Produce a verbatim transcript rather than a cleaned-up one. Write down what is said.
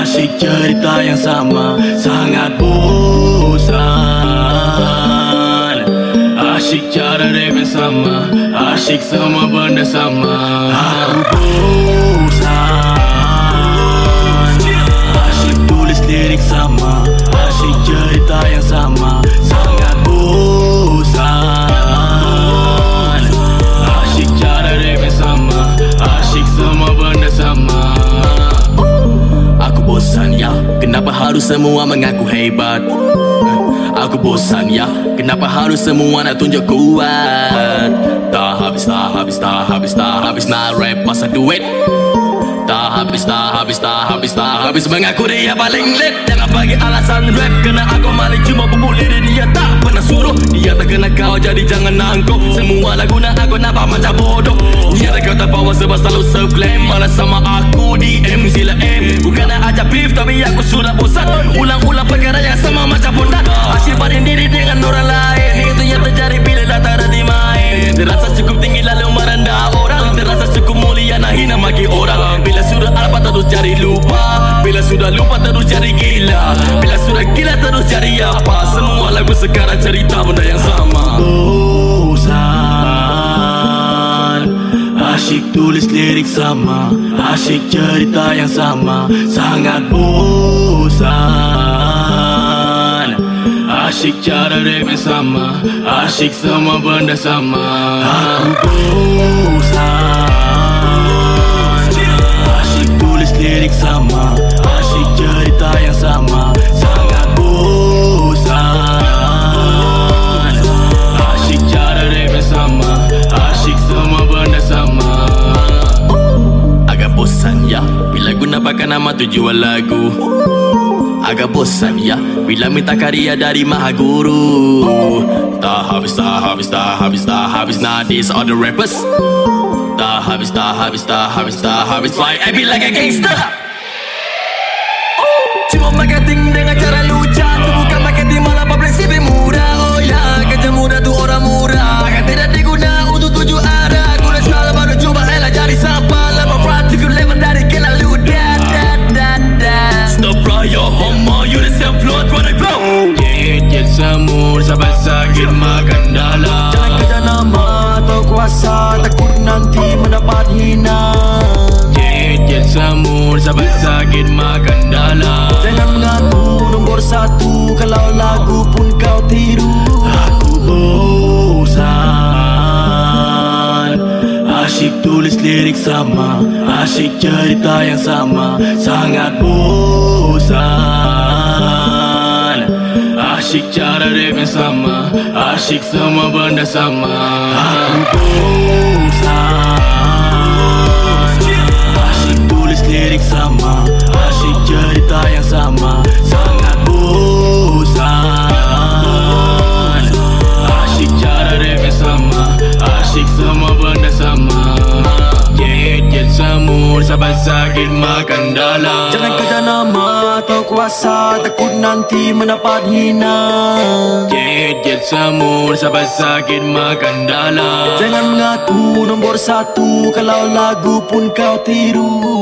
Asyik cerita yang sama, sangat bosan. Asyik cara rap yang sama, asyik semua benda sama. Aku bosan. Asyik tulis lirik sama, asyik cerita yang sama, sangat bosan. Asyik cara rap yang sama, asyik semua benda sama. Aku bosan ya, kenapa harus semua mengaku hebat? Aku bosan ya, kenapa harus semua nak tunjuk kuat? Tak habis, tak habis, tak habis, tak habis nak rap pasal duit. Tak habis, tak habis, tak habis, tak habis mengaku dia paling lit. Jangan bagi alasan rap, kena aku maling cuma bubuk lirik. Dia tak pernah suruh, dia tak kena kau, jadi jangan nangkuk. Semua lagu nak aku nampak macam bodoh. Dia tak kau tak bawa sebab selalu self-claim. Malah sama aku D M sila M. Bukan nak ajak beef tapi aku sudah bosan. Ulang-ulang perkara yang sama macam bondat. Asyik banding diri dengan orang lain. Itu yang terjadi bila datang dan dimain. Terasa cukup tinggi lalu merendah orang. Terasa cukup mulia nak hina maki orang. Bila sudah alpa terus cari lupa. Bila sudah lupa terus cari gila. Bila sudah gila terus cari apa. Semua lagu sekarang cerita benda yang sama. Bosan. Asyik tulis lirik sama, asyik cerita yang sama, sangat bosan. Asyik cara rap yang sama, asyik semua benda sama. Aku bosan. Asyik tulis lirik sama, asyik cerita yang sama, sangat bosan. Asyik cara rap yang sama, asyik semua benda sama. Agak bosan ya, bila guna pakai nama tu jual lagu. Agak bosan ya, bila minta karya dari Maha Guru. Tak habis, tak habis, tak habis, tak habis nah these other rappers. Tak habis, tak habis, tak habis, tak habis like I be like a gangster. Cuma marketing dengan cara lucu. Tu bukan marketing malah publicity mudah. Oh ya, kerja mudah tu orang murah. Akan tidak diguna untuk tuju arah. Guna salah baru cuba elah jadi sampah. Lepas praktikul level dari kela ludah. Stop raya homo, you the self-load when I blow. Jet jet semur, sahabat sakit makan dalam. Jangan kerja nama atau kuasa, takut nanti mendapat hina. Jet jet semur, sahabat sakit makan dalam. Jangan mengaku nombor satu kalau lagu pun kau tiru. Aku bosan. Asyik tulis lirik sama, asyik cerita yang sama, sangat bosan. Asyik cara rap yang sama, asyik semua benda sama. Aku bosan. Asyik tulis lirik sama, asyik cerita yang sama, sangat bosan. Asyik cara rap yang sama, asyik semua benda sama. Jet jet semur, sahabat sakit makan dalam. Jangan kerja nama atau kuasa, takut nanti mendapat hina. Jet jet semur, sahabat sakit makan dalam. Jangan mengaku nombor satu kalau lagu pun kau tiru.